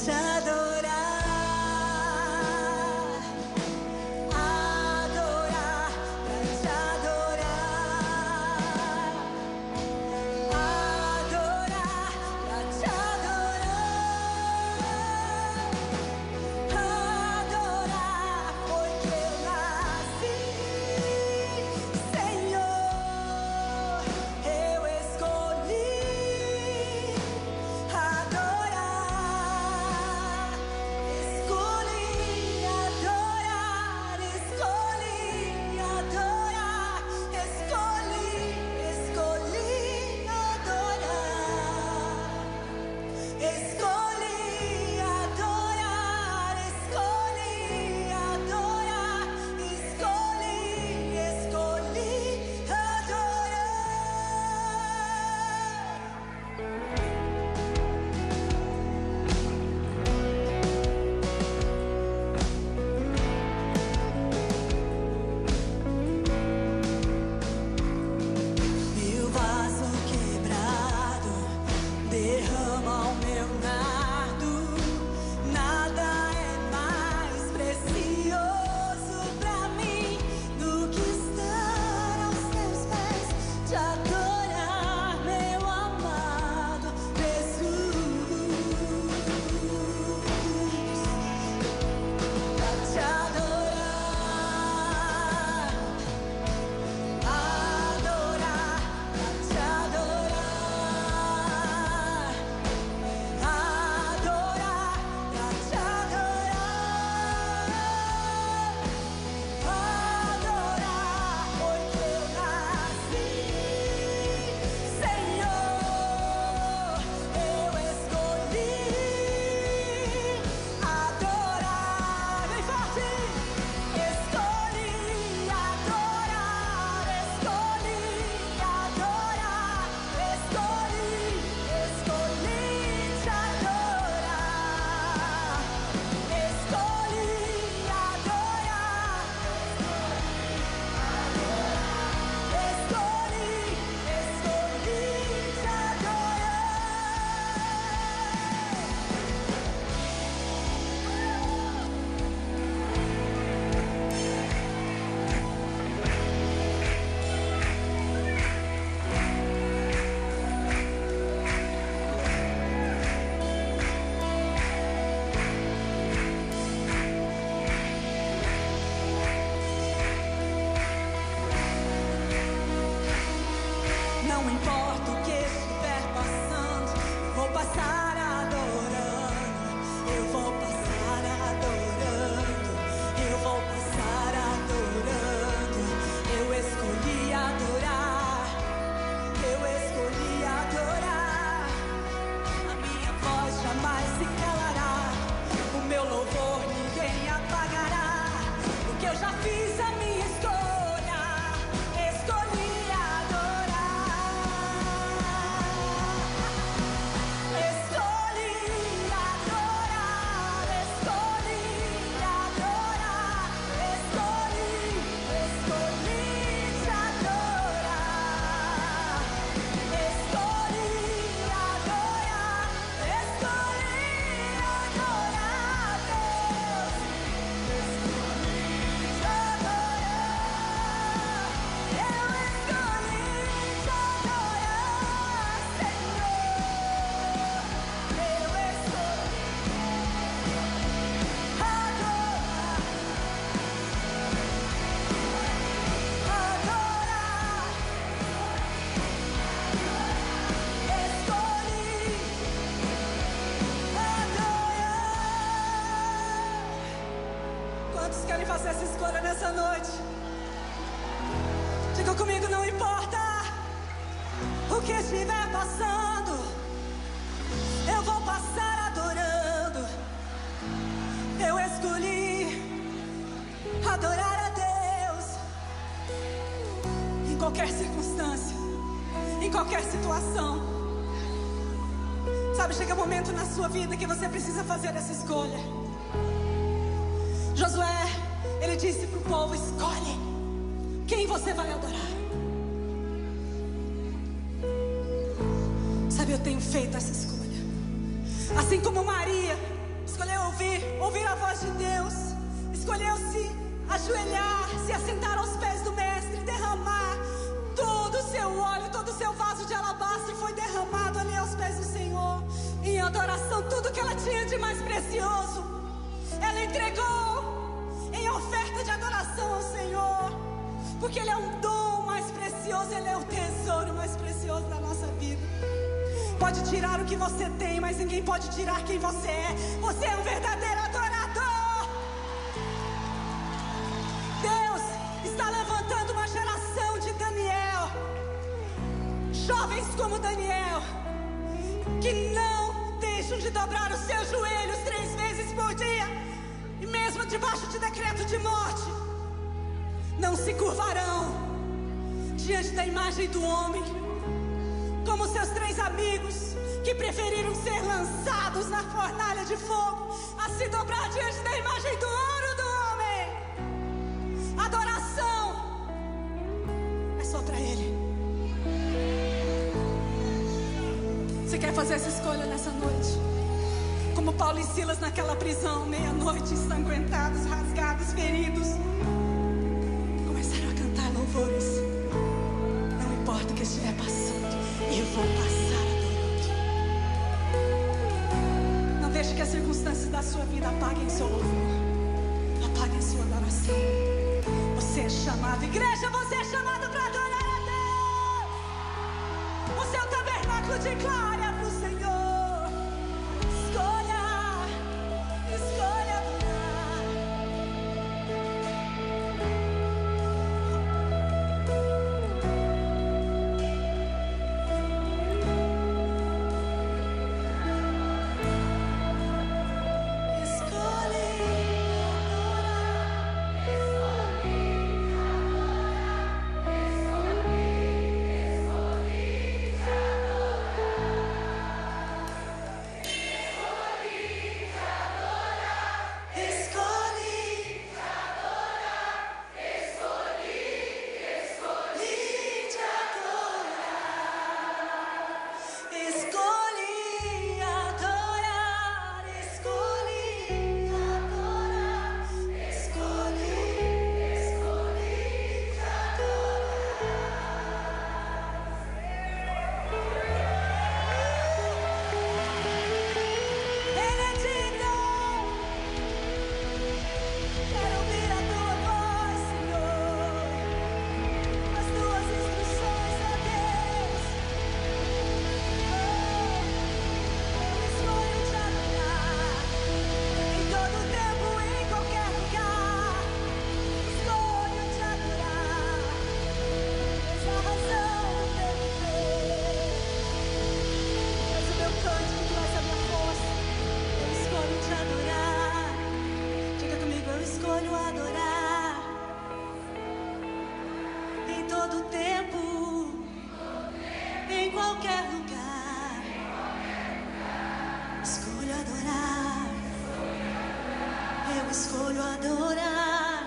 te adorar. qualquer circunstância, em qualquer situação. Sabe, chega um momento na sua vida que você precisa fazer essa escolha. Josué, ele disse para o povo: escolhe quem você vai adorar. Sabe, eu tenho feito essa escolha. Assim como Maria, escolheu se ajoelhar, se assentar aos pés do Mestre, derramar todo o seu óleo, todo o seu vaso de alabastro foi derramado ali aos pés do Senhor, em adoração, tudo que ela tinha de mais precioso, ela entregou em oferta de adoração ao Senhor, porque Ele é um dom mais precioso, Ele é o tesouro mais precioso da nossa vida. Pode tirar o que você tem, mas ninguém pode tirar quem você é. Você é um verdadeiro adorador. Deus está levantando uma geração de Daniel, jovens como Daniel, que não deixam de dobrar os seus joelhos 3 vezes por dia, e mesmo debaixo de decreto de morte, não se curvarão diante da imagem do homem, como seus 3 amigos que preferiram ser lançados na fornalha de fogo a se dobrar diante da imagem do ouro do homem. Adoração é só para Ele. Você quer fazer essa escolha nessa noite? Como Paulo e Silas naquela prisão, meia-noite, ensanguentados, rasgados, feridos, começaram a cantar louvores. Não importa o que estiver passando, eu vou passar adorando. Não deixe que as circunstâncias da sua vida apaguem seu louvor, apaguem sua adoração. Você é chamado, igreja, você é chamado para adorar a Deus. O seu tabernáculo de glória para o Senhor. Escolha, escolha adorar. Escolho adorar.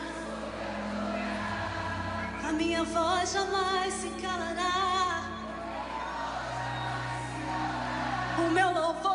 A minha voz jamais se calará. O meu louvor